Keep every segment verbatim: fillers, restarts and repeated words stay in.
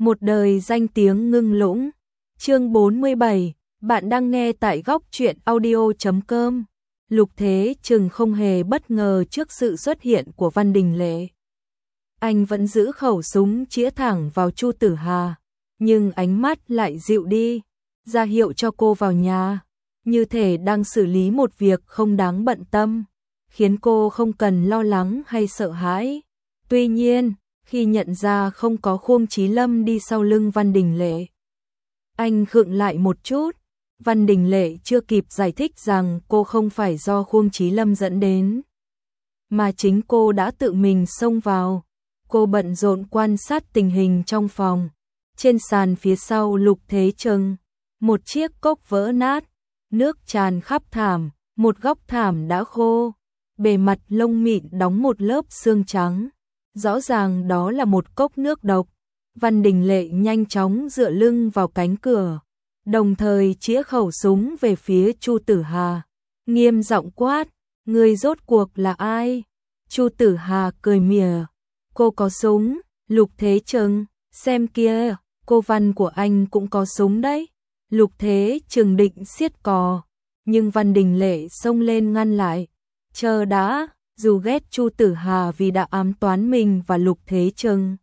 Một đời danh tiếng ngưng lũng. Chương bốn mươi bảy, bạn đang nghe tại góc truyện audio chấm com. Lục Thế Trừng không hề bất ngờ trước sự xuất hiện của Văn Đình Lệ. Anh vẫn giữ khẩu súng chĩa thẳng vào Chu Tử Hà, nhưng ánh mắt lại dịu đi, ra hiệu cho cô vào nhà, như thể đang xử lý một việc không đáng bận tâm, khiến cô không cần lo lắng hay sợ hãi. Tuy nhiên, khi nhận ra không có Khuông Chí Lâm đi sau lưng Văn Đình Lệ, anh khựng lại một chút. Văn Đình Lệ chưa kịp giải thích rằng cô không phải do Khuông Chí Lâm dẫn đến, mà chính cô đã tự mình xông vào. Cô bận rộn quan sát tình hình trong phòng. Trên sàn phía sau Lục Thế Trừng, một chiếc cốc vỡ nát, nước tràn khắp thảm, một góc thảm đã khô, bề mặt lông mịn đóng một lớp xương trắng. Rõ ràng đó là một cốc nước độc. Văn Đình Lệ nhanh chóng dựa lưng vào cánh cửa, đồng thời chĩa khẩu súng về phía Chu Tử Hà, nghiêm giọng quát: "Ngươi rốt cuộc là ai?" Chu Tử Hà cười mỉa: "Cô có súng?" Lục Thế Trừng: "Xem kia, cô Văn của anh cũng có súng đấy." Lục Thế Trừng định siết cò, nhưng Văn Đình Lệ xông lên ngăn lại: "Chờ đã." Dù ghét Chu Tử Hà vì đã ám toán mình và Lục Thế Trừng,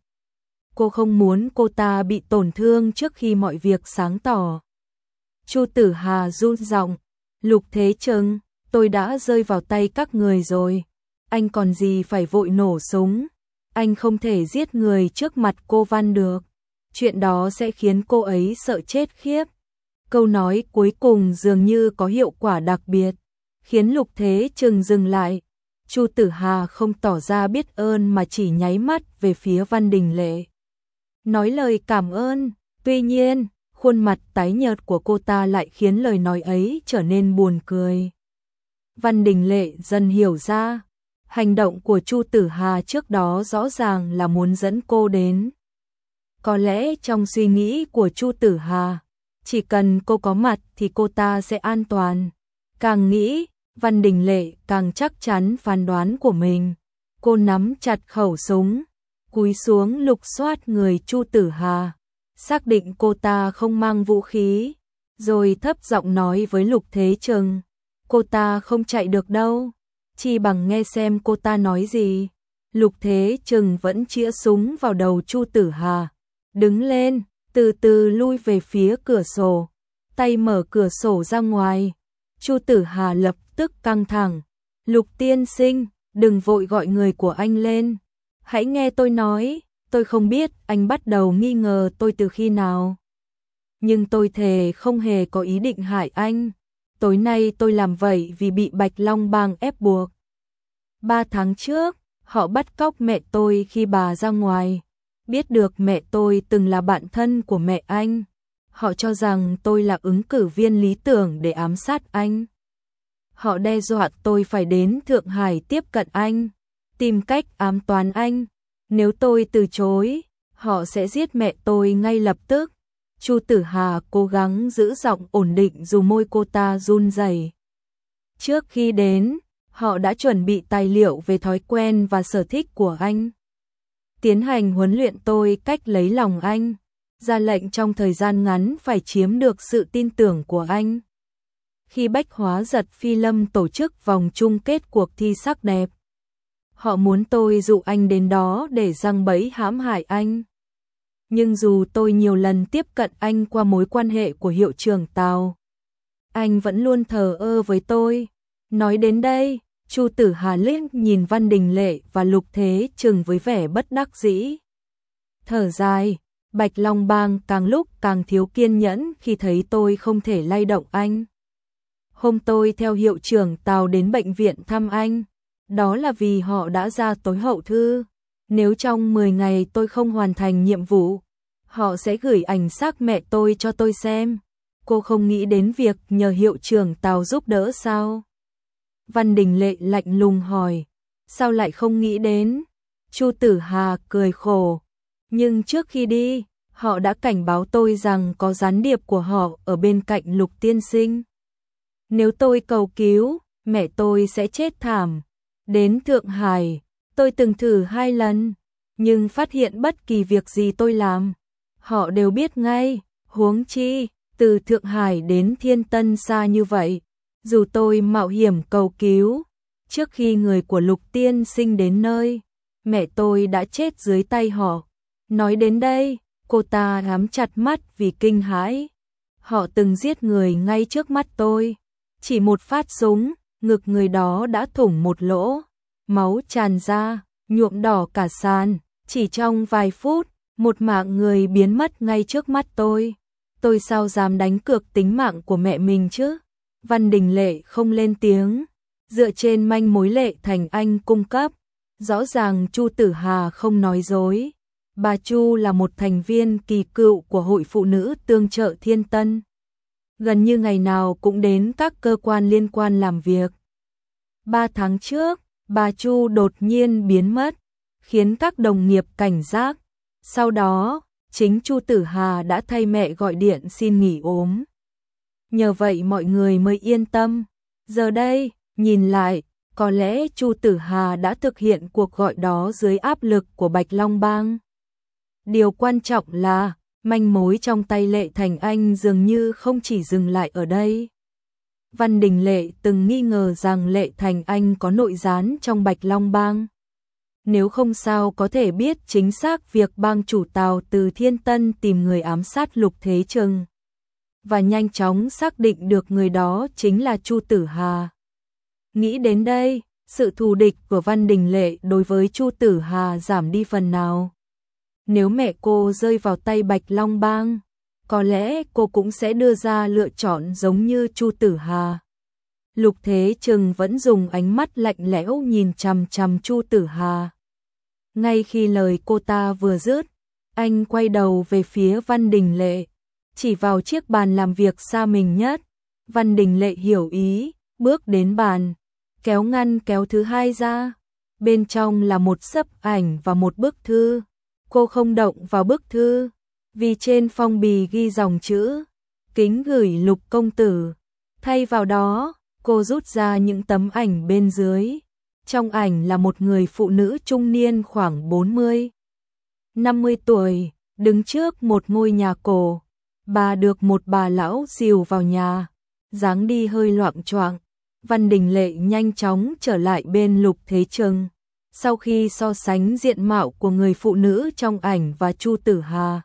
cô không muốn cô ta bị tổn thương trước khi mọi việc sáng tỏ. Chu Tử Hà run giọng: "Lục Thế Trừng, tôi đã rơi vào tay các người rồi, anh còn gì phải vội nổ súng. Anh không thể giết người trước mặt cô Văn được, chuyện đó sẽ khiến cô ấy sợ chết khiếp." Câu nói cuối cùng dường như có hiệu quả đặc biệt, khiến Lục Thế Trừng dừng lại. Chu Tử Hà không tỏ ra biết ơn mà chỉ nháy mắt về phía Văn Đình Lệ, nói lời cảm ơn. Tuy nhiên, khuôn mặt tái nhợt của cô ta lại khiến lời nói ấy trở nên buồn cười. Văn Đình Lệ dần hiểu ra, hành động của Chu Tử Hà trước đó rõ ràng là muốn dẫn cô đến. Có lẽ trong suy nghĩ của Chu Tử Hà, chỉ cần cô có mặt thì cô ta sẽ an toàn. Càng nghĩ, Văn Đình Lệ càng chắc chắn phán đoán của mình. Cô nắm chặt khẩu súng, cúi xuống lục soát người Chu Tử Hà, xác định cô ta không mang vũ khí, rồi thấp giọng nói với Lục Thế Trừng: "Cô ta không chạy được đâu, chỉ bằng nghe xem cô ta nói gì." Lục Thế Trừng vẫn chĩa súng vào đầu Chu Tử Hà, đứng lên, từ từ lui về phía cửa sổ, tay mở cửa sổ ra ngoài. Chu Tử Hà lập tức căng thẳng: "Lục tiên sinh, đừng vội gọi người của anh lên. Hãy nghe tôi nói, tôi không biết anh bắt đầu nghi ngờ tôi từ khi nào. Nhưng tôi thề không hề có ý định hại anh. Tối nay tôi làm vậy vì bị Bạch Long Bang ép buộc. Ba tháng trước, họ bắt cóc mẹ tôi khi bà ra ngoài. Biết được mẹ tôi từng là bạn thân của mẹ anh. Họ cho rằng tôi là ứng cử viên lý tưởng để ám sát anh. Họ đe dọa tôi phải đến Thượng Hải tiếp cận anh, tìm cách ám toán anh. Nếu tôi từ chối, họ sẽ giết mẹ tôi ngay lập tức." Chu Tử Hà cố gắng giữ giọng ổn định dù môi cô ta run rẩy. "Trước khi đến, họ đã chuẩn bị tài liệu về thói quen và sở thích của anh, tiến hành huấn luyện tôi cách lấy lòng anh, ra lệnh trong thời gian ngắn phải chiếm được sự tin tưởng của anh. Khi Bách Hóa Giật Phi Lâm tổ chức vòng chung kết cuộc thi sắc đẹp, họ muốn tôi dụ anh đến đó để giăng bẫy hãm hại anh. Nhưng dù tôi nhiều lần tiếp cận anh qua mối quan hệ của hiệu trưởng Tào, anh vẫn luôn thờ ơ với tôi." Nói đến đây, Chu Tử Hà liếc nhìn Văn Đình Lệ và Lục Thế Trừng với vẻ bất đắc dĩ. Thở dài: "Bạch Long Bang càng lúc càng thiếu kiên nhẫn khi thấy tôi không thể lay động anh. Hôm tôi theo hiệu trưởng Tào đến bệnh viện thăm anh, đó là vì họ đã ra tối hậu thư. Nếu trong mười ngày tôi không hoàn thành nhiệm vụ, họ sẽ gửi ảnh xác mẹ tôi cho tôi xem. Cô không nghĩ đến việc nhờ hiệu trưởng Tào giúp đỡ sao?" Văn Đình Lệ lạnh lùng hỏi: "Sao lại không nghĩ đến?" Chu Tử Hà cười khổ: "Nhưng trước khi đi, họ đã cảnh báo tôi rằng có gián điệp của họ ở bên cạnh Lục tiên sinh. Nếu tôi cầu cứu, mẹ tôi sẽ chết thảm. Đến Thượng Hải, tôi từng thử hai lần, nhưng phát hiện bất kỳ việc gì tôi làm, họ đều biết ngay, huống chi, từ Thượng Hải đến Thiên Tân xa như vậy, dù tôi mạo hiểm cầu cứu, trước khi người của Lục tiên sinh đến nơi, mẹ tôi đã chết dưới tay họ. Nói đến đây, cô ta nhắm chặt mắt vì kinh hãi. Họ từng giết người ngay trước mắt tôi. Chỉ một phát súng, ngực người đó đã thủng một lỗ, máu tràn ra, nhuộm đỏ cả sàn. Chỉ trong vài phút, một mạng người biến mất ngay trước mắt tôi. Tôi sao dám đánh cược tính mạng của mẹ mình chứ? Văn Đình Lệ không lên tiếng. Dựa trên manh mối Lệ Thành Anh cung cấp, rõ ràng Chu Tử Hà không nói dối. Bà Chu là một thành viên kỳ cựu của Hội Phụ Nữ Tương trợ Thiên Tân. Gần như ngày nào cũng đến các cơ quan liên quan làm việc. Ba tháng trước, bà Chu đột nhiên biến mất, khiến các đồng nghiệp cảnh giác. Sau đó, chính Chu Tử Hà đã thay mẹ gọi điện xin nghỉ ốm. Nhờ vậy mọi người mới yên tâm. Giờ đây, nhìn lại, có lẽ Chu Tử Hà đã thực hiện cuộc gọi đó dưới áp lực của Bạch Long Bang. Điều quan trọng là, manh mối trong tay Lệ Thành Anh dường như không chỉ dừng lại ở đây. Văn Đình Lệ từng nghi ngờ rằng Lệ Thành Anh có nội gián trong Bạch Long Bang. Nếu không sao có thể biết chính xác việc bang chủ Tào từ Thiên Tân tìm người ám sát Lục Thế Trừng. Và nhanh chóng xác định được người đó chính là Chu Tử Hà. Nghĩ đến đây, sự thù địch của Văn Đình Lệ đối với Chu Tử Hà giảm đi phần nào. Nếu mẹ cô rơi vào tay Bạch Long Bang, có lẽ cô cũng sẽ đưa ra lựa chọn giống như Chu Tử Hà. Lục Thế Trừng vẫn dùng ánh mắt lạnh lẽo nhìn chằm chằm Chu Tử Hà. Ngay khi lời cô ta vừa dứt, anh quay đầu về phía Văn Đình Lệ, chỉ vào chiếc bàn làm việc xa mình nhất. Văn Đình Lệ hiểu ý, bước đến bàn, kéo ngăn kéo thứ hai ra. Bên trong là một xấp ảnh và một bức thư. Cô không động vào bức thư, vì trên phong bì ghi dòng chữ kính gửi Lục công tử. Thay vào đó, cô rút ra những tấm ảnh bên dưới. Trong ảnh là một người phụ nữ trung niên khoảng bốn mươi, năm mươi tuổi, đứng trước một ngôi nhà cổ. Bà được một bà lão dìu vào nhà, dáng đi hơi loạng choạng. Văn Đình Lệ nhanh chóng trở lại bên Lục Thế Trừng. Sau khi so sánh diện mạo của người phụ nữ trong ảnh và Chu Tử Hà,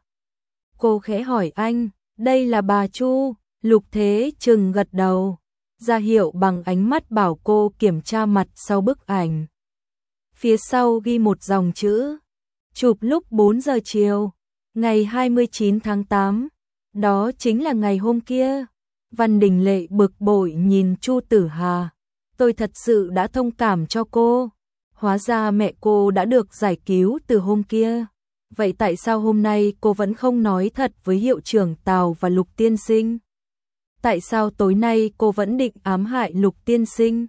cô khẽ hỏi anh, đây là bà Chu? Lục Thế Trừng gật đầu, ra hiệu bằng ánh mắt bảo cô kiểm tra mặt sau bức ảnh. Phía sau ghi một dòng chữ, chụp lúc bốn giờ chiều, ngày hai mươi chín tháng tám, đó chính là ngày hôm kia. Văn Đình Lệ bực bội nhìn Chu Tử Hà, tôi thật sự đã thông cảm cho cô. Hóa ra mẹ cô đã được giải cứu từ hôm kia. Vậy tại sao hôm nay cô vẫn không nói thật với hiệu trưởng Tào và Lục tiên sinh? Tại sao tối nay cô vẫn định ám hại Lục tiên sinh?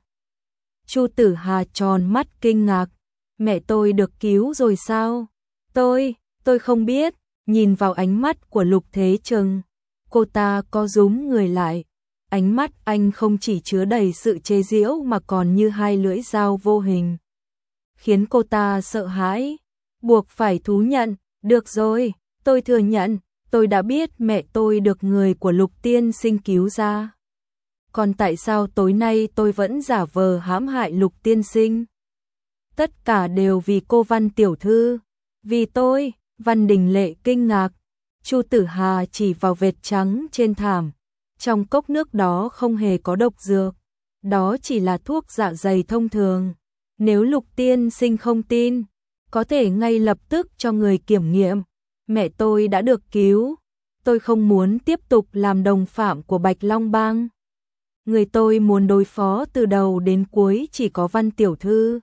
Chu Tử Hà tròn mắt kinh ngạc. Mẹ tôi được cứu rồi sao? Tôi, tôi không biết. Nhìn vào ánh mắt của Lục Thế Trừng, cô ta co rúm người lại. Ánh mắt anh không chỉ chứa đầy sự chế giễu mà còn như hai lưỡi dao vô hình, khiến cô ta sợ hãi, buộc phải thú nhận. Được rồi, tôi thừa nhận, tôi đã biết mẹ tôi được người của Lục tiên sinh cứu ra. Còn tại sao tối nay tôi vẫn giả vờ hãm hại Lục tiên sinh? Tất cả đều vì cô Văn tiểu thư. Vì tôi. Văn Đình Lệ kinh ngạc. Chu Tử Hà chỉ vào vệt trắng trên thảm. Trong cốc nước đó không hề có độc dược. Đó chỉ là thuốc dạ dày thông thường. Nếu Lục tiên sinh không tin, có thể ngay lập tức cho người kiểm nghiệm. Mẹ tôi đã được cứu. Tôi không muốn tiếp tục làm đồng phạm của Bạch Long Bang. Người tôi muốn đối phó từ đầu đến cuối chỉ có Văn tiểu thư.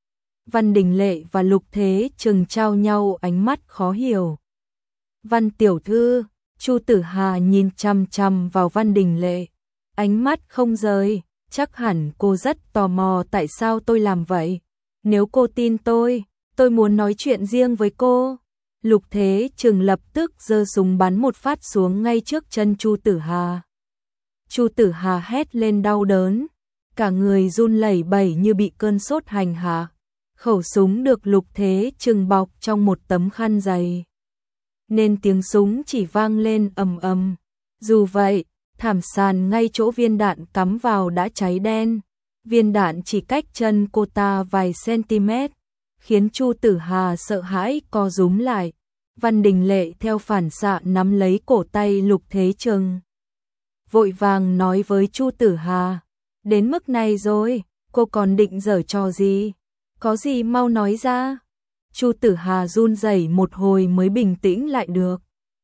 Văn Đình Lệ và Lục Thế Trừng trao nhau ánh mắt khó hiểu. Văn tiểu thư, Chu Tử Hà nhìn chằm chằm vào Văn Đình Lệ, ánh mắt không rời. Chắc hẳn cô rất tò mò tại sao tôi làm vậy. Nếu cô tin tôi, tôi muốn nói chuyện riêng với cô. Lục Thế Trừng lập tức giơ súng bắn một phát xuống ngay trước chân Chu Tử Hà. Chu Tử Hà hét lên đau đớn, cả người run lẩy bẩy như bị cơn sốt hành hạ. Khẩu súng được Lục Thế Trừng bọc trong một tấm khăn dày. nên tiếng súng chỉ vang lên ầm ầm. Dù vậy, thảm sàn ngay chỗ viên đạn cắm vào đã cháy đen. Viên đạn chỉ cách chân cô ta vài cm, khiến Chu Tử Hà sợ hãi co rúm lại. Văn Đình Lệ theo phản xạ nắm lấy cổ tay Lục Thế Trừng, vội vàng nói với Chu Tử Hà, đến mức này rồi, cô còn định giở trò gì? Có gì mau nói ra. Chu Tử Hà run rẩy một hồi mới bình tĩnh lại được.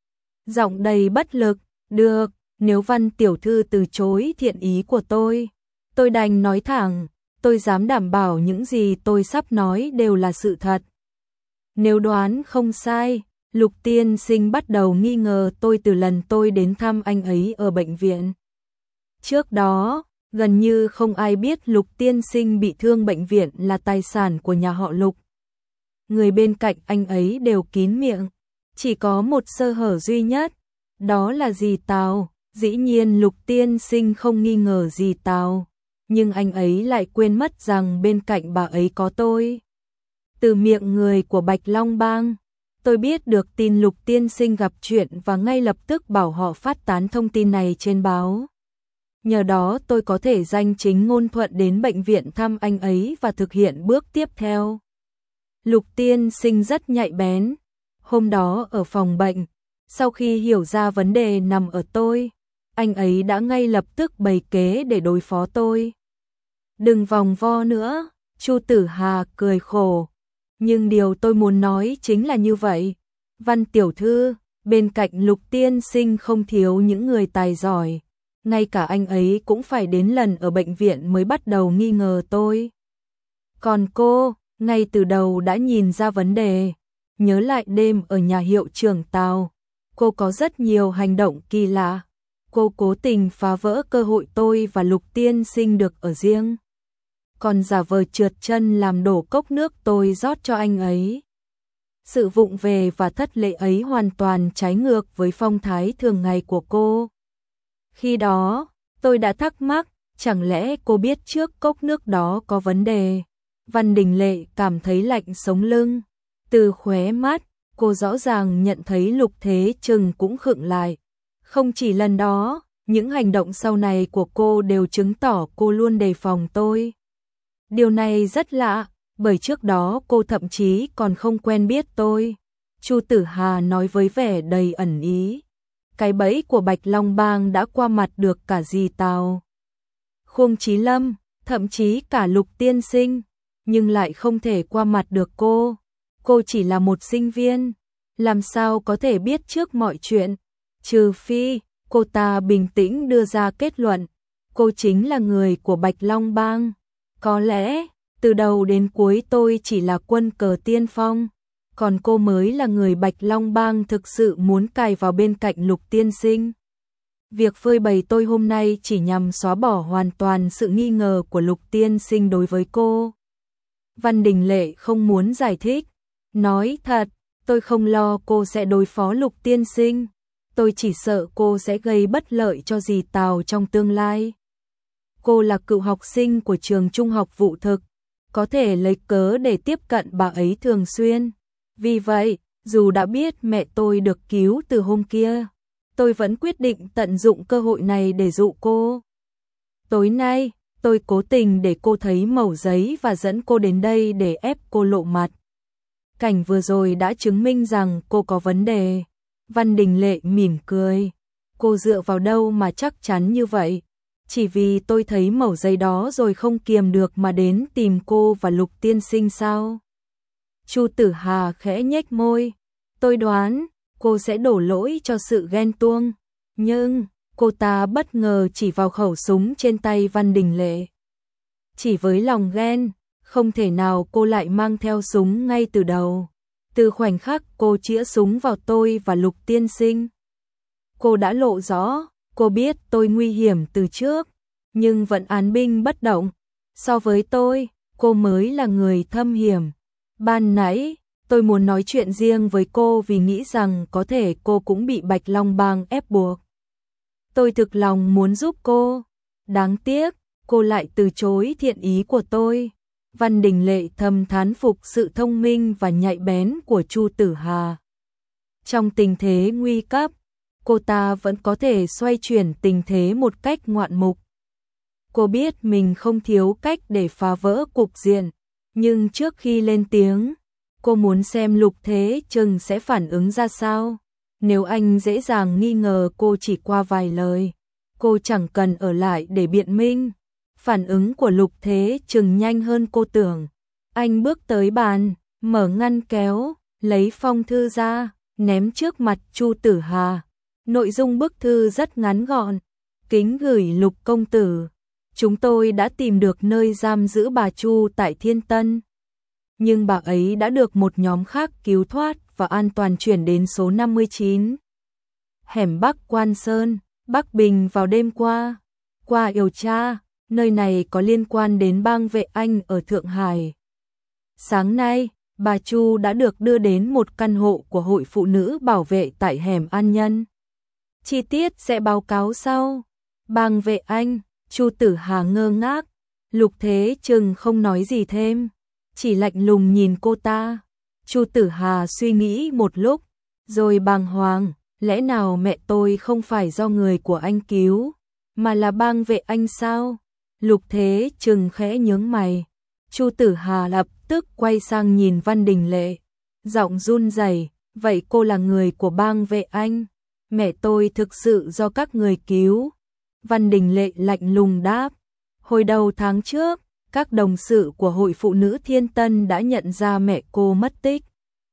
Giọng đầy bất lực, được, nếu Văn tiểu thư từ chối thiện ý của tôi, tôi đành nói thẳng, tôi dám đảm bảo những gì tôi sắp nói đều là sự thật. Nếu đoán không sai, Lục tiên sinh bắt đầu nghi ngờ tôi từ lần tôi đến thăm anh ấy ở bệnh viện. Trước đó, gần như không ai biết Lục tiên sinh bị thương bệnh viện là tài sản của nhà họ Lục. Người bên cạnh anh ấy đều kín miệng, chỉ có một sơ hở duy nhất, đó là dì Tào. Dĩ nhiên Lục tiên sinh không nghi ngờ dì Tào, nhưng anh ấy lại quên mất rằng bên cạnh bà ấy có tôi. Từ miệng người của Bạch Long Bang, tôi biết được tin Lục tiên sinh gặp chuyện và ngay lập tức bảo họ phát tán thông tin này trên báo. Nhờ đó tôi có thể danh chính ngôn thuận đến bệnh viện thăm anh ấy và thực hiện bước tiếp theo. Lục tiên sinh rất nhạy bén. Hôm đó ở phòng bệnh, sau khi hiểu ra vấn đề nằm ở tôi, anh ấy đã ngay lập tức bày kế để đối phó tôi. Đừng vòng vo nữa, Chu Tử Hà cười khổ. Nhưng điều tôi muốn nói chính là như vậy. Văn tiểu thư, bên cạnh Lục tiên sinh không thiếu những người tài giỏi. Ngay cả anh ấy cũng phải đến lần ở bệnh viện mới bắt đầu nghi ngờ tôi. Còn cô, ngay từ đầu đã nhìn ra vấn đề. Nhớ lại đêm ở nhà hiệu trưởng Tào, cô có rất nhiều hành động kỳ lạ. Cô cố tình phá vỡ cơ hội tôi và Lục tiên sinh được ở riêng, còn giả vờ trượt chân làm đổ cốc nước tôi rót cho anh ấy. Sự vụng về và thất lễ ấy hoàn toàn trái ngược với phong thái thường ngày của cô. Khi đó, tôi đã thắc mắc, chẳng lẽ cô biết trước cốc nước đó có vấn đề? Văn Đình Lệ cảm thấy lạnh sống lưng. Từ khóe mắt, cô rõ ràng nhận thấy Lục Thế Trừng cũng khựng lại. Không chỉ lần đó, những hành động sau này của cô đều chứng tỏ cô luôn đề phòng tôi. Điều này rất lạ, bởi trước đó cô thậm chí còn không quen biết tôi. Chu Tử Hà nói với vẻ đầy ẩn ý. Cái bẫy của Bạch Long Bang đã qua mặt được cả dì Tào, Khương Chí Lâm, thậm chí cả Lục tiên sinh, nhưng lại không thể qua mặt được cô. Cô chỉ là một sinh viên, làm sao có thể biết trước mọi chuyện, trừ phi cô ta bình tĩnh đưa ra kết luận, cô chính là người của Bạch Long Bang. Có lẽ, từ đầu đến cuối tôi chỉ là quân cờ tiên phong, còn cô mới là người Bạch Long Bang thực sự muốn cài vào bên cạnh Lục tiên sinh. Việc phơi bày tôi hôm nay chỉ nhằm xóa bỏ hoàn toàn sự nghi ngờ của Lục tiên sinh đối với cô. Văn Đình Lệ không muốn giải thích, nói thật, tôi không lo cô sẽ đối phó Lục tiên sinh, tôi chỉ sợ cô sẽ gây bất lợi cho dì Tào trong tương lai. Cô là cựu học sinh của trường trung học Vũ Thực, có thể lấy cớ để tiếp cận bà ấy thường xuyên. Vì vậy, dù đã biết mẹ tôi được cứu từ hôm kia, tôi vẫn quyết định tận dụng cơ hội này để dụ cô. Tối nay, tôi cố tình để cô thấy mẩu giấy và dẫn cô đến đây để ép cô lộ mặt. Cảnh vừa rồi đã chứng minh rằng cô có vấn đề. Văn Đình Lệ mỉm cười. Cô dựa vào đâu mà chắc chắn như vậy? Chỉ vì tôi thấy mẩu giấy đó rồi không kiềm được mà đến tìm cô và Lục tiên sinh sao? Chu Tử Hà khẽ nhếch môi. Tôi đoán cô sẽ đổ lỗi cho sự ghen tuông. Nhưng cô ta bất ngờ chỉ vào khẩu súng trên tay Văn Đình Lệ. Chỉ với lòng ghen, không thể nào cô lại mang theo súng ngay từ đầu. Từ khoảnh khắc cô chĩa súng vào tôi và Lục tiên sinh, cô đã lộ rõ, cô biết tôi nguy hiểm từ trước, nhưng vẫn án binh bất động. So với tôi, cô mới là người thâm hiểm. Ban nãy, tôi muốn nói chuyện riêng với cô vì nghĩ rằng có thể cô cũng bị Bạch Long Bang ép buộc. Tôi thực lòng muốn giúp cô. Đáng tiếc, cô lại từ chối thiện ý của tôi. Văn Đình Lệ thầm thán phục sự thông minh và nhạy bén của Chu Tử Hà. Trong tình thế nguy cấp, cô ta vẫn có thể xoay chuyển tình thế một cách ngoạn mục. Cô biết mình không thiếu cách để phá vỡ cục diện, nhưng trước khi lên tiếng, cô muốn xem Lục Thế Trừng sẽ phản ứng ra sao. Nếu anh dễ dàng nghi ngờ cô chỉ qua vài lời, cô chẳng cần ở lại để biện minh. Phản ứng của Lục Thế Trừng nhanh hơn cô tưởng. Anh bước tới bàn, mở ngăn kéo, lấy phong thư ra, ném trước mặt Chu Tử Hà. Nội dung bức thư rất ngắn gọn. Kính gửi Lục công tử, chúng tôi đã tìm được nơi giam giữ bà Chu tại Thiên Tân. Nhưng bà ấy đã được một nhóm khác cứu thoát và an toàn chuyển đến số năm mươi chín. Hẻm Bắc Quan Sơn, Bắc Bình vào đêm qua. Qua điều tra, nơi này có liên quan đến bang vệ Anh ở Thượng Hải. Sáng nay, bà Chu đã được đưa đến một căn hộ của Hội Phụ Nữ Bảo vệ tại hẻm An Nhân. Chi tiết sẽ báo cáo sau. Bang vệ Anh, Chu Tử Hà ngơ ngác. Lục Thế Trừng không nói gì thêm, chỉ lạnh lùng nhìn cô ta. Chu Tử Hà suy nghĩ một lúc, rồi bàng hoàng, lẽ nào mẹ tôi không phải do người của anh cứu, mà là bang vệ Anh sao? Lục Thế Trừng khẽ nhướng mày. Chu Tử Hà lập tức quay sang nhìn Văn Đình Lệ, giọng run rẩy, vậy cô là người của bang vệ Anh? Mẹ tôi thực sự do các người cứu. Văn Đình Lệ lạnh lùng đáp, hồi đầu tháng trước, các đồng sự của Hội Phụ Nữ Thiên Tân đã nhận ra mẹ cô mất tích.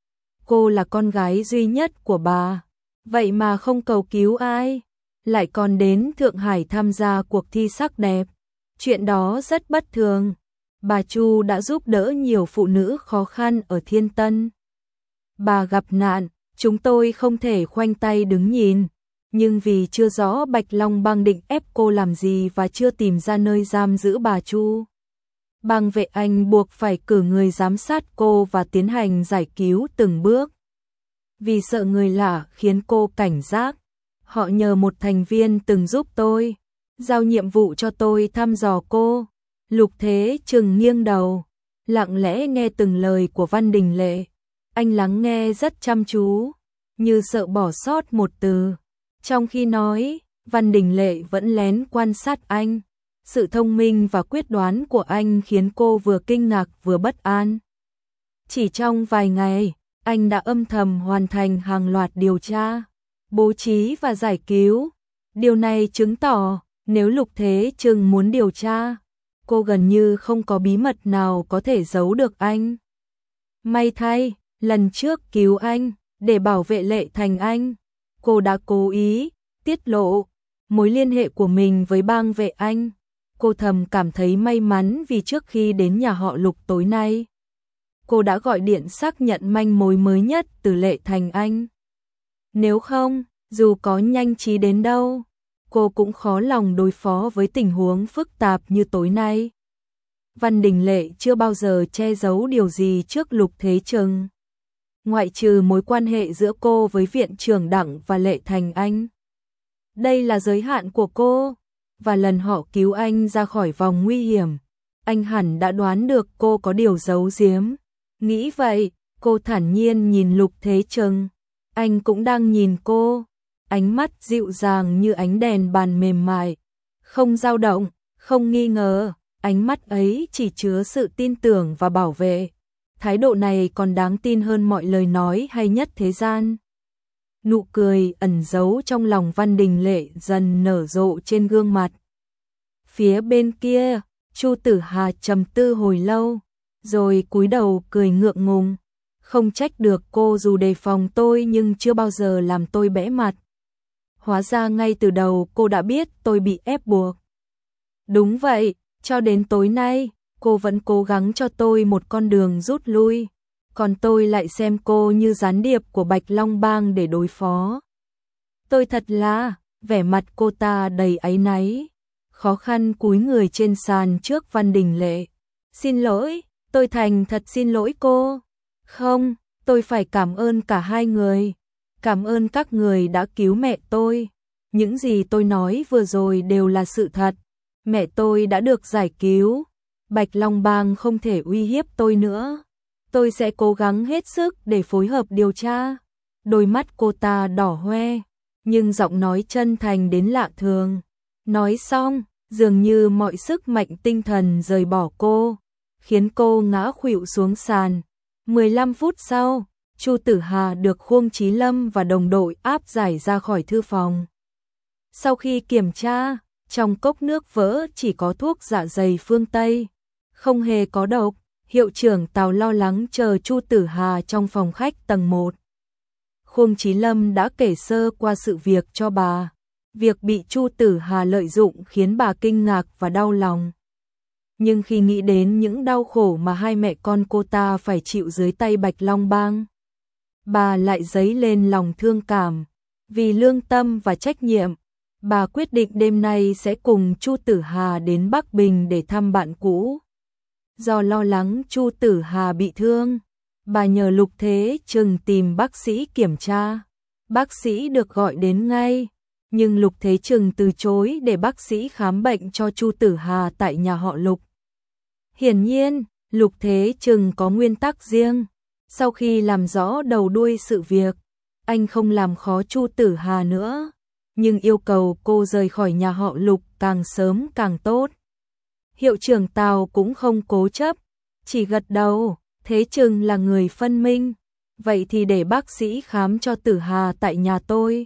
Cô là con gái duy nhất của bà, vậy mà không cầu cứu ai, lại còn đến Thượng Hải tham gia cuộc thi sắc đẹp. Chuyện đó rất bất thường. Bà Chu đã giúp đỡ nhiều phụ nữ khó khăn ở Thiên Tân. Bà gặp nạn, chúng tôi không thể khoanh tay đứng nhìn, nhưng vì chưa rõ Bạch Long bang định ép cô làm gì và chưa tìm ra nơi giam giữ bà Chu, bang vệ Anh buộc phải cử người giám sát cô và tiến hành giải cứu từng bước. Vì sợ người lạ khiến cô cảnh giác, họ nhờ một thành viên từng giúp tôi, giao nhiệm vụ cho tôi thăm dò cô. Lục Thế Trừng nghiêng đầu, lặng lẽ nghe từng lời của Văn Đình Lệ. Anh lắng nghe rất chăm chú, như sợ bỏ sót một từ. Trong khi nói, Văn Đình Lệ vẫn lén quan sát anh. Sự thông minh và quyết đoán của anh khiến cô vừa kinh ngạc vừa bất an. Chỉ trong vài ngày, anh đã âm thầm hoàn thành hàng loạt điều tra, bố trí và giải cứu. Điều này chứng tỏ, nếu Lục Thế Trừng muốn điều tra, cô gần như không có bí mật nào có thể giấu được anh. May thay, lần trước cứu anh, để bảo vệ Lệ Thành Anh, cô đã cố ý tiết lộ mối liên hệ của mình với bang vệ Anh. Cô thầm cảm thấy may mắn vì trước khi đến nhà họ Lục tối nay, cô đã gọi điện xác nhận manh mối mới nhất từ Lệ Thành Anh. Nếu không, dù có nhanh trí đến đâu, cô cũng khó lòng đối phó với tình huống phức tạp như tối nay. Văn Đình Lệ chưa bao giờ che giấu điều gì trước Lục Thế Trừng, ngoại trừ mối quan hệ giữa cô với viện trưởng Đặng và Lệ Thành Anh. Đây là giới hạn của cô, và lần họ cứu anh ra khỏi vòng nguy hiểm, anh hẳn đã đoán được cô có điều giấu giếm. Nghĩ vậy, cô thản nhiên nhìn Lục Thế Trừng. Anh cũng đang nhìn cô, ánh mắt dịu dàng như ánh đèn bàn mềm mại, không dao động, không nghi ngờ, ánh mắt ấy chỉ chứa sự tin tưởng và bảo vệ. Thái độ này còn đáng tin hơn mọi lời nói hay nhất thế gian. Nụ cười ẩn giấu trong lòng Văn Đình Lệ dần nở rộ trên gương mặt. Phía bên kia, Chu Tử Hà trầm tư hồi lâu, rồi cúi đầu cười ngượng ngùng. Không trách được cô, dù đề phòng tôi nhưng chưa bao giờ làm tôi bẽ mặt. Hóa ra ngay từ đầu cô đã biết tôi bị ép buộc. Đúng vậy, cho đến tối nay, cô vẫn cố gắng cho tôi một con đường rút lui, còn tôi lại xem cô như gián điệp của Bạch Long bang để đối phó. Tôi thật là, vẻ mặt cô ta đầy áy náy, khó khăn cúi người trên sàn trước Văn Đình Lệ. Xin lỗi, tôi thành thật xin lỗi cô. Không, tôi phải cảm ơn cả hai người. Cảm ơn các người đã cứu mẹ tôi. Những gì tôi nói vừa rồi đều là sự thật. Mẹ tôi đã được giải cứu. Bạch Long bang không thể uy hiếp tôi nữa. Tôi sẽ cố gắng hết sức để phối hợp điều tra. đôi mắt cô ta đỏ hoe, nhưng giọng nói chân thành đến lạ thường. Nói xong, dường như mọi sức mạnh tinh thần rời bỏ cô, khiến cô ngã khuỵu xuống sàn. mười lăm phút sau, Chu Tử Hà được Khuông Chí Lâm và đồng đội áp giải ra khỏi thư phòng. Sau khi kiểm tra, trong cốc nước vỡ chỉ có thuốc dạ dày phương Tây, không hề có độc. Hiệu trưởng Tào lo lắng chờ Chu Tử Hà trong phòng khách tầng một. Khuông Chí Lâm đã kể sơ qua sự việc cho bà. Việc bị Chu Tử Hà lợi dụng khiến bà kinh ngạc và đau lòng. Nhưng khi nghĩ đến những đau khổ mà hai mẹ con cô ta phải chịu dưới tay Bạch Long Bang, bà lại dấy lên lòng thương cảm. Vì lương tâm và trách nhiệm, bà quyết định đêm nay sẽ cùng Chu Tử Hà đến Bắc Bình để thăm bạn cũ. Do lo lắng Chu Tử Hà bị thương, bà nhờ Lục Thế Trừng tìm bác sĩ kiểm tra. Bác sĩ được gọi đến ngay, nhưng Lục Thế Trừng từ chối để bác sĩ khám bệnh cho Chu Tử Hà tại nhà họ Lục. Hiển nhiên, Lục Thế Trừng có nguyên tắc riêng. Sau khi làm rõ đầu đuôi sự việc, anh không làm khó Chu Tử Hà nữa, nhưng yêu cầu cô rời khỏi nhà họ Lục càng sớm càng tốt. Hiệu trưởng Tào cũng không cố chấp, chỉ gật đầu. Thế Trừng là người phân minh, vậy thì để bác sĩ khám cho Tử Hà tại nhà tôi.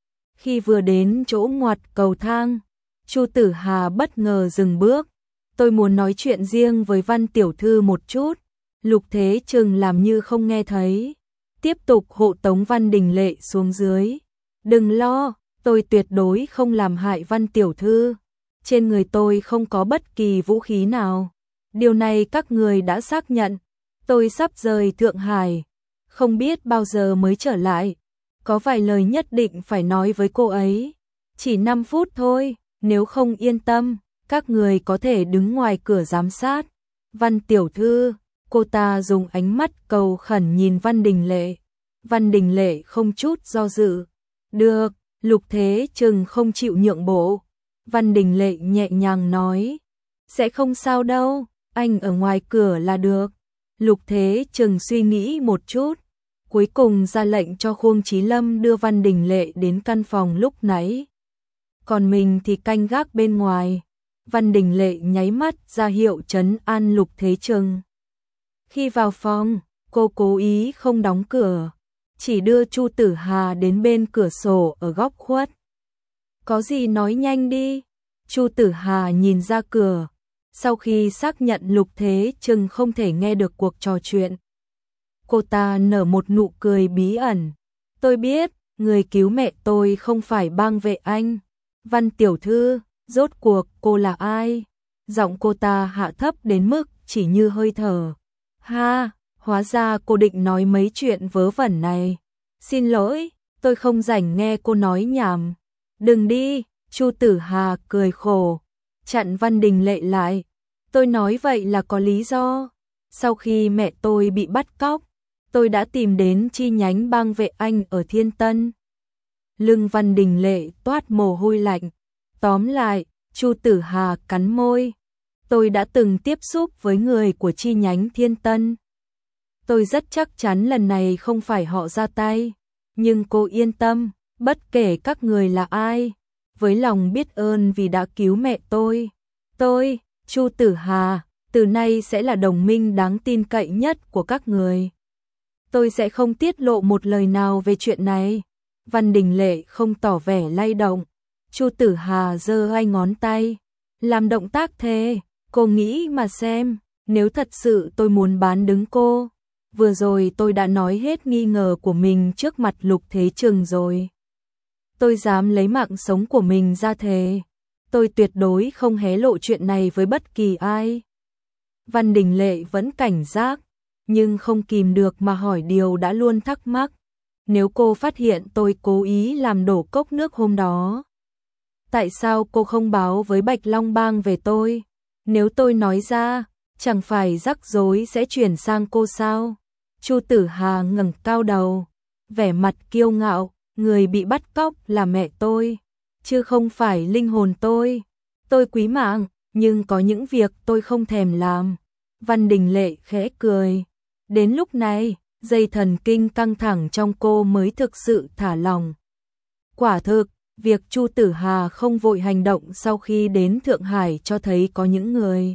Khi vừa đến chỗ ngoặt cầu thang, Chu Tử Hà bất ngờ dừng bước. Tôi muốn nói chuyện riêng với Văn tiểu thư một chút. Lục Thế Trừng làm như không nghe thấy, tiếp tục hộ tống Văn Đình Lệ xuống dưới. Đừng lo, tôi tuyệt đối không làm hại Văn tiểu thư. Trên người tôi không có bất kỳ vũ khí nào. Điều này các người đã xác nhận. Tôi sắp rời Thượng Hải, không biết bao giờ mới trở lại. Có vài lời nhất định phải nói với cô ấy. Chỉ năm phút thôi, nếu không yên tâm, các người có thể đứng ngoài cửa giám sát. Văn tiểu thư, cô ta dùng ánh mắt cầu khẩn nhìn Văn Đình Lệ. Văn Đình Lệ không chút do dự. Được, Lục Thế Trừng không chịu nhượng bộ. Văn Đình Lệ nhẹ nhàng nói. Sẽ không sao đâu, anh ở ngoài cửa là được. Lục Thế Trừng suy nghĩ một chút, cuối cùng ra lệnh cho Khuông Chí Lâm đưa Văn Đình Lệ đến căn phòng lúc nãy. Còn mình thì canh gác bên ngoài. Văn Đình Lệ nháy mắt ra hiệu trấn an Lục Thế Trừng. Khi vào phòng, cô cố ý không đóng cửa, chỉ đưa Chu Tử Hà đến bên cửa sổ ở góc khuất. Có gì nói nhanh đi. Chu Tử Hà nhìn ra cửa. Sau khi xác nhận Lục Thế Trừng không thể nghe được cuộc trò chuyện, cô ta nở một nụ cười bí ẩn. Tôi biết, người cứu mẹ tôi không phải Bang Vệ Anh. Văn tiểu thư, rốt cuộc cô là ai? Giọng cô ta hạ thấp đến mức chỉ như hơi thở. Ha, hóa ra cô định nói mấy chuyện vớ vẩn này. Xin lỗi, tôi không rảnh nghe cô nói nhảm. Đừng đi, Chu Tử Hà cười khổ, chặn Văn Đình Lệ lại. Tôi nói vậy là có lý do. Sau khi mẹ tôi bị bắt cóc, tôi đã tìm đến chi nhánh Bang Vệ Anh ở Thiên Tân. Lưng Văn Đình Lệ toát mồ hôi lạnh. Tóm lại, Chu Tử Hà cắn môi. Tôi đã từng tiếp xúc với người của chi nhánh Thiên Tân. Tôi rất chắc chắn lần này không phải họ ra tay. Nhưng cô yên tâm, bất kể các người là ai, với lòng biết ơn vì đã cứu mẹ tôi, tôi, Chu Tử Hà, từ nay sẽ là đồng minh đáng tin cậy nhất của các người. Tôi sẽ không tiết lộ một lời nào về chuyện này. Văn Đình Lệ không tỏ vẻ lay động. Chu Tử Hà giơ hai ngón tay, làm động tác thề. Cô nghĩ mà xem, nếu thật sự tôi muốn bán đứng cô, vừa rồi tôi đã nói hết nghi ngờ của mình trước mặt Lục Thế Trừng rồi. Tôi dám lấy mạng sống của mình ra thề. Tôi tuyệt đối không hé lộ chuyện này với bất kỳ ai. Văn Đình Lệ vẫn cảnh giác, nhưng không kìm được mà hỏi điều đã luôn thắc mắc. Nếu cô phát hiện tôi cố ý làm đổ cốc nước hôm đó, tại sao cô không báo với Bạch Long Bang về tôi? Nếu tôi nói ra, chẳng phải rắc rối sẽ chuyển sang cô sao? Chu Tử Hà ngẩng cao đầu, vẻ mặt kiêu ngạo. Người bị bắt cóc là mẹ tôi, chứ không phải linh hồn tôi. Tôi quý mạng, nhưng có những việc tôi không thèm làm. Văn Đình Lệ khẽ cười. Đến lúc này, dây thần kinh căng thẳng trong cô mới thực sự thả lòng. Quả thực, việc Chu Tử Hà không vội hành động sau khi đến Thượng Hải cho thấy có những người,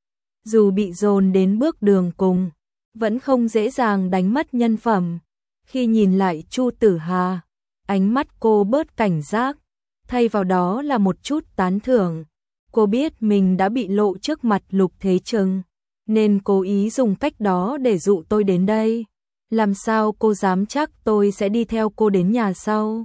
dù bị dồn đến bước đường cùng, vẫn không dễ dàng đánh mất nhân phẩm. Khi nhìn lại Chu Tử Hà, ánh mắt cô bớt cảnh giác, thay vào đó là một chút tán thưởng. Cô biết mình đã bị lộ trước mặt Lục Thế Trừng, nên cố ý dùng cách đó để dụ tôi đến đây. Làm sao cô dám chắc tôi sẽ đi theo cô đến nhà sau?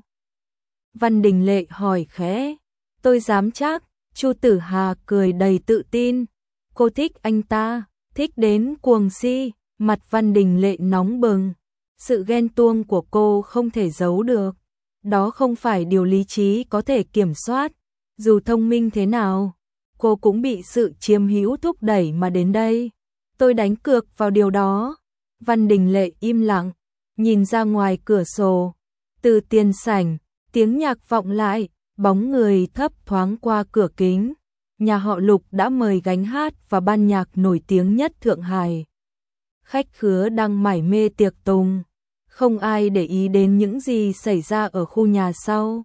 Văn Đình Lệ hỏi khẽ. Tôi dám chắc. Chu Tử Hà cười đầy tự tin. Cô thích anh ta, thích đến cuồng si. Mặt Văn Đình Lệ nóng bừng. Sự ghen tuông của cô không thể giấu được. Đó không phải điều lý trí có thể kiểm soát. Dù thông minh thế nào, cô cũng bị sự chiếm hữu thúc đẩy mà đến đây. Tôi đánh cược vào điều đó. Văn Đình Lệ im lặng, nhìn ra ngoài cửa sổ. Từ tiền sảnh, tiếng nhạc vọng lại, bóng người thấp thoáng qua cửa kính. Nhà họ Lục đã mời gánh hát và ban nhạc nổi tiếng nhất Thượng Hải. Khách khứa đang mải mê tiệc tùng, không ai để ý đến những gì xảy ra ở khu nhà sau.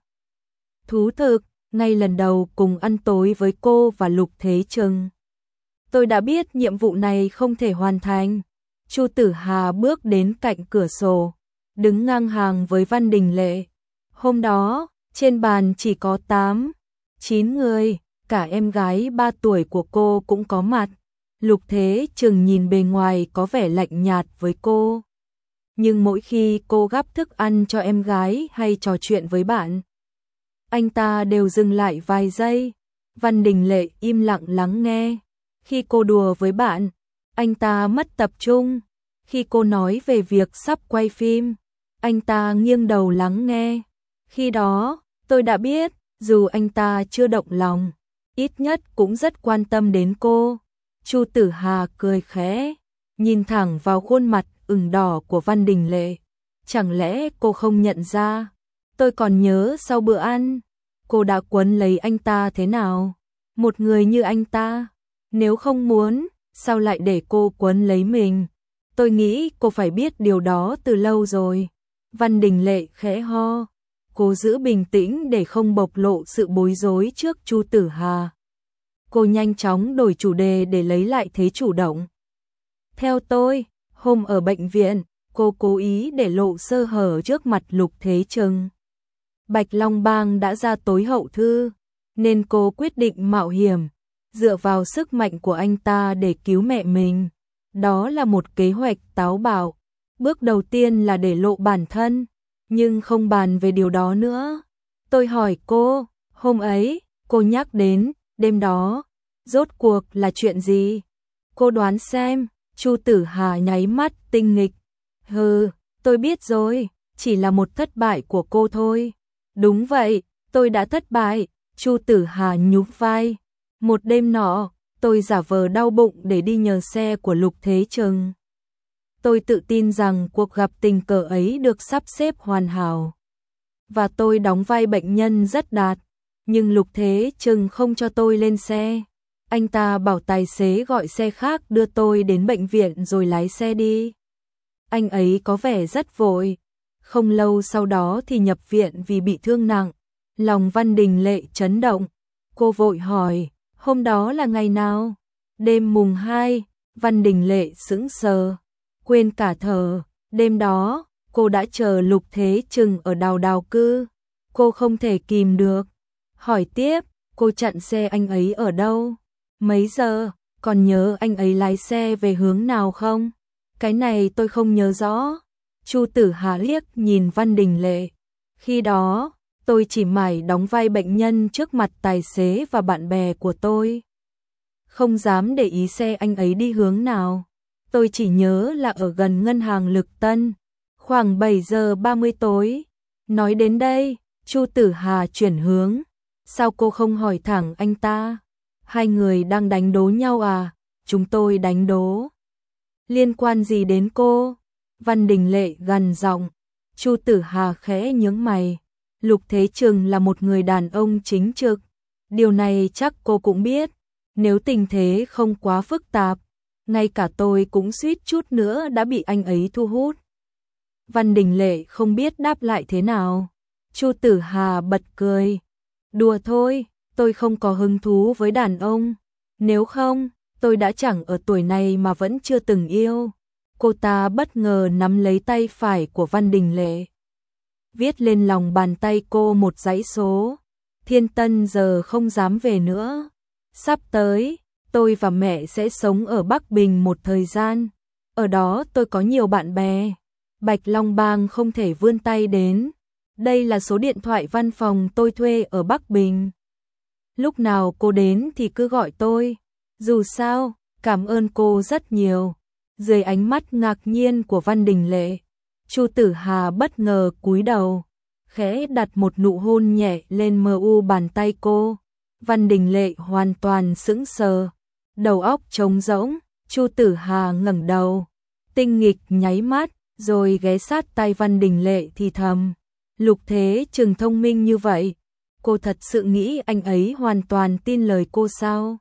Thú thực, ngay lần đầu cùng ăn tối với cô và Lục Thế Trừng, tôi đã biết nhiệm vụ này không thể hoàn thành. Chu Tử Hà bước đến cạnh cửa sổ, đứng ngang hàng với Văn Đình Lệ. Hôm đó, trên bàn chỉ có tám, chín người, cả em gái ba tuổi của cô cũng có mặt. Lục Thế Trừng nhìn bề ngoài có vẻ lạnh nhạt với cô, nhưng mỗi khi cô gắp thức ăn cho em gái hay trò chuyện với bạn, anh ta đều dừng lại vài giây. Văn Đình Lệ im lặng lắng nghe. Khi cô đùa với bạn, anh ta mất tập trung. Khi cô nói về việc sắp quay phim, anh ta nghiêng đầu lắng nghe. Khi đó, tôi đã biết, dù anh ta chưa động lòng, ít nhất cũng rất quan tâm đến cô. Chu Tử Hà cười khẽ, nhìn thẳng vào khuôn mặt ửng đỏ của Văn Đình Lệ. Chẳng lẽ cô không nhận ra? Tôi còn nhớ sau bữa ăn, cô đã quấn lấy anh ta thế nào? Một người như anh ta, nếu không muốn, sao lại để cô quấn lấy mình? Tôi nghĩ cô phải biết điều đó từ lâu rồi. Văn Đình Lệ khẽ ho, cô giữ bình tĩnh để không bộc lộ sự bối rối trước Chu Tử Hà. Cô nhanh chóng đổi chủ đề để lấy lại thế chủ động. Theo tôi, hôm ở bệnh viện, cô cố ý để lộ sơ hở trước mặt Lục Thế Trừng. Bạch Long Bang đã ra tối hậu thư, nên cô quyết định mạo hiểm, dựa vào sức mạnh của anh ta để cứu mẹ mình. Đó là một kế hoạch táo bạo. Bước đầu tiên là để lộ bản thân, nhưng không bàn về điều đó nữa. Tôi hỏi cô, hôm ấy, cô nhắc đến, đêm đó, rốt cuộc là chuyện gì? Cô đoán xem. Chu Tử Hà nháy mắt tinh nghịch. Hừ, tôi biết rồi, chỉ là một thất bại của cô thôi. Đúng vậy, tôi đã thất bại. Chu Tử Hà nhún vai. Một đêm nọ, tôi giả vờ đau bụng để đi nhờ xe của Lục Thế Trừng. Tôi tự tin rằng cuộc gặp tình cờ ấy được sắp xếp hoàn hảo. Và tôi đóng vai bệnh nhân rất đạt. Nhưng Lục Thế Trừng không cho tôi lên xe. Anh ta bảo tài xế gọi xe khác đưa tôi đến bệnh viện rồi lái xe đi. Anh ấy có vẻ rất vội. Không lâu sau đó thì nhập viện vì bị thương nặng. Lòng Văn Đình Lệ chấn động. Cô vội hỏi, hôm đó là ngày nào? Đêm mùng hai. Văn Đình Lệ sững sờ, quên cả thở. Đêm đó, cô đã chờ Lục Thế Trừng ở Đào Đào Cư. Cô không thể kìm được. Hỏi tiếp, cô chặn xe anh ấy ở đâu? Mấy giờ? Còn nhớ anh ấy lái xe về hướng nào không? Cái này tôi không nhớ rõ. Chu Tử Hà liếc nhìn Văn Đình Lệ. Khi đó, tôi chỉ mải đóng vai bệnh nhân trước mặt tài xế và bạn bè của tôi. Không dám để ý xe anh ấy đi hướng nào. Tôi chỉ nhớ là ở gần ngân hàng Lực Tân, khoảng bảy giờ ba mươi tối. Nói đến đây, Chu Tử Hà chuyển hướng. Sao cô không hỏi thẳng anh ta? Hai người đang đánh đố nhau à? Chúng tôi đánh đố. Liên quan gì đến cô? Văn Đình Lệ gằn giọng. Chu Tử Hà khẽ nhướng mày. Lục Thế Trừng là một người đàn ông chính trực. Điều này chắc cô cũng biết. Nếu tình thế không quá phức tạp, ngay cả tôi cũng suýt chút nữa đã bị anh ấy thu hút. Văn Đình Lệ không biết đáp lại thế nào. Chu Tử Hà bật cười. Đùa thôi, tôi không có hứng thú với đàn ông. Nếu không, tôi đã chẳng ở tuổi này mà vẫn chưa từng yêu. Cô ta bất ngờ nắm lấy tay phải của Văn Đình Lệ. Viết lên lòng bàn tay cô một dãy số. Thiên Tân giờ không dám về nữa. Sắp tới, tôi và mẹ sẽ sống ở Bắc Bình một thời gian. Ở đó tôi có nhiều bạn bè. Bạch Long Bang không thể vươn tay đến. Đây là số điện thoại văn phòng tôi thuê ở Bắc Bình. Lúc nào cô đến thì cứ gọi tôi. Dù sao, cảm ơn cô rất nhiều. Dưới ánh mắt ngạc nhiên của Văn Đình Lệ, Chu Tử Hà bất ngờ cúi đầu, khẽ đặt một nụ hôn nhẹ lên mờ u bàn tay cô. Văn Đình Lệ hoàn toàn sững sờ, đầu óc trống rỗng. Chu Tử Hà ngẩng đầu, tinh nghịch nháy mắt, rồi ghé sát tai Văn Đình Lệ thì thầm. Lục Thế Trừng thông minh như vậy, cô thật sự nghĩ anh ấy hoàn toàn tin lời cô sao?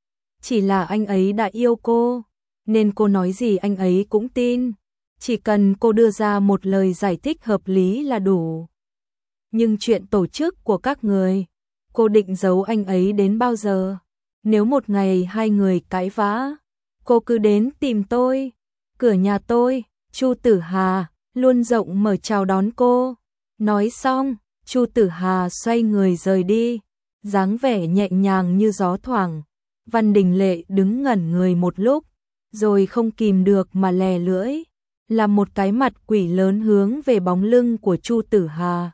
Chỉ là anh ấy đã yêu cô, nên cô nói gì anh ấy cũng tin. Chỉ cần cô đưa ra một lời giải thích hợp lý là đủ. Nhưng chuyện tổ chức của các người, cô định giấu anh ấy đến bao giờ? Nếu một ngày hai người cãi vã, cô cứ đến tìm tôi. Cửa nhà tôi, Chu Tử Hà luôn rộng mở chào đón cô. Nói xong, Chu Tử Hà xoay người rời đi, dáng vẻ nhẹ nhàng như gió thoảng. Văn Đình Lệ đứng ngẩn người một lúc, rồi không kìm được mà lè lưỡi, làm một cái mặt quỷ lớn hướng về bóng lưng của Chu Tử Hà.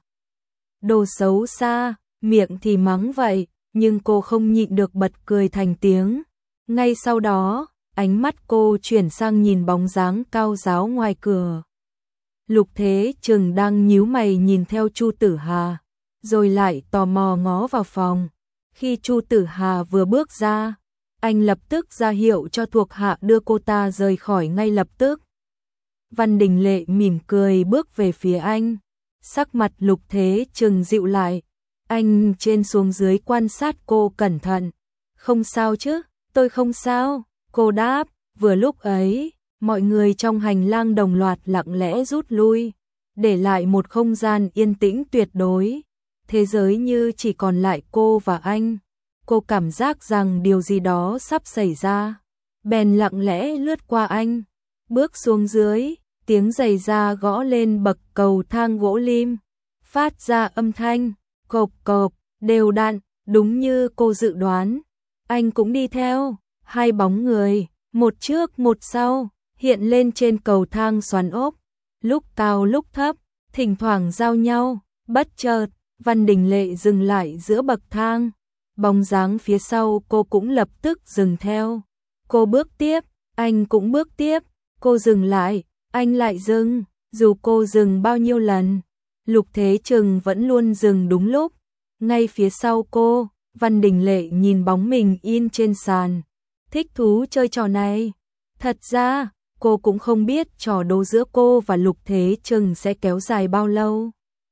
Đồ xấu xa, miệng thì mắng vậy, nhưng cô không nhịn được bật cười thành tiếng. Ngay sau đó, ánh mắt cô chuyển sang nhìn bóng dáng cao ráo ngoài cửa. Lục Thế Trừng đang nhíu mày nhìn theo Chu Tử Hà, rồi lại tò mò ngó vào phòng. Khi Chu Tử Hà vừa bước ra, anh lập tức ra hiệu cho thuộc hạ đưa cô ta rời khỏi ngay lập tức. Văn Đình Lệ mỉm cười bước về phía anh, sắc mặt Lục Thế Trừng dịu lại. Anh trên xuống dưới quan sát cô cẩn thận. Không sao chứ, tôi không sao, cô đáp. Vừa lúc ấy, mọi người trong hành lang đồng loạt lặng lẽ rút lui, để lại một không gian yên tĩnh tuyệt đối. Thế giới như chỉ còn lại cô và anh. Cô cảm giác rằng điều gì đó sắp xảy ra, bèn lặng lẽ lướt qua anh, bước xuống dưới, tiếng giày da gõ lên bậc cầu thang gỗ lim, phát ra âm thanh cộp cộp, đều đặn, đúng như cô dự đoán. Anh cũng đi theo, hai bóng người, một trước một sau, hiện lên trên cầu thang xoắn ốc, lúc cao lúc thấp, thỉnh thoảng giao nhau. Bất chợt, Văn Đình Lệ dừng lại giữa bậc thang, bóng dáng phía sau cô cũng lập tức dừng theo. Cô bước tiếp, anh cũng bước tiếp, cô dừng lại, anh lại dừng. Dù cô dừng bao nhiêu lần, Lục Thế Trừng vẫn luôn dừng đúng lúc. Ngay phía sau cô, Văn Đình Lệ nhìn bóng mình in trên sàn, thích thú chơi trò này. Thật ra, cô cũng không biết trò đố giữa cô và Lục Thế Trừng sẽ kéo dài bao lâu.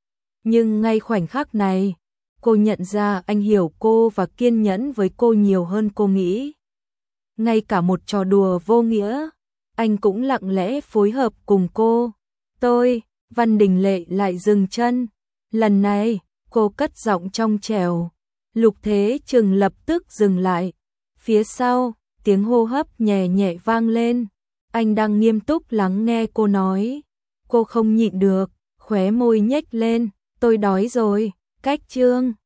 Nhưng ngay khoảnh khắc này, cô nhận ra anh hiểu cô và kiên nhẫn với cô nhiều hơn cô nghĩ. Ngay cả một trò đùa vô nghĩa, anh cũng lặng lẽ phối hợp cùng cô. Tôi, Văn Đình Lệ lại dừng chân. Lần này, cô cất giọng trong trẻo. Lục Thế Trừng lập tức dừng lại. Phía sau, tiếng hô hấp nhẹ nhẹ vang lên. Anh đang nghiêm túc lắng nghe cô nói. Cô không nhịn được, khóe môi nhếch lên. Tôi đói rồi, cách chương.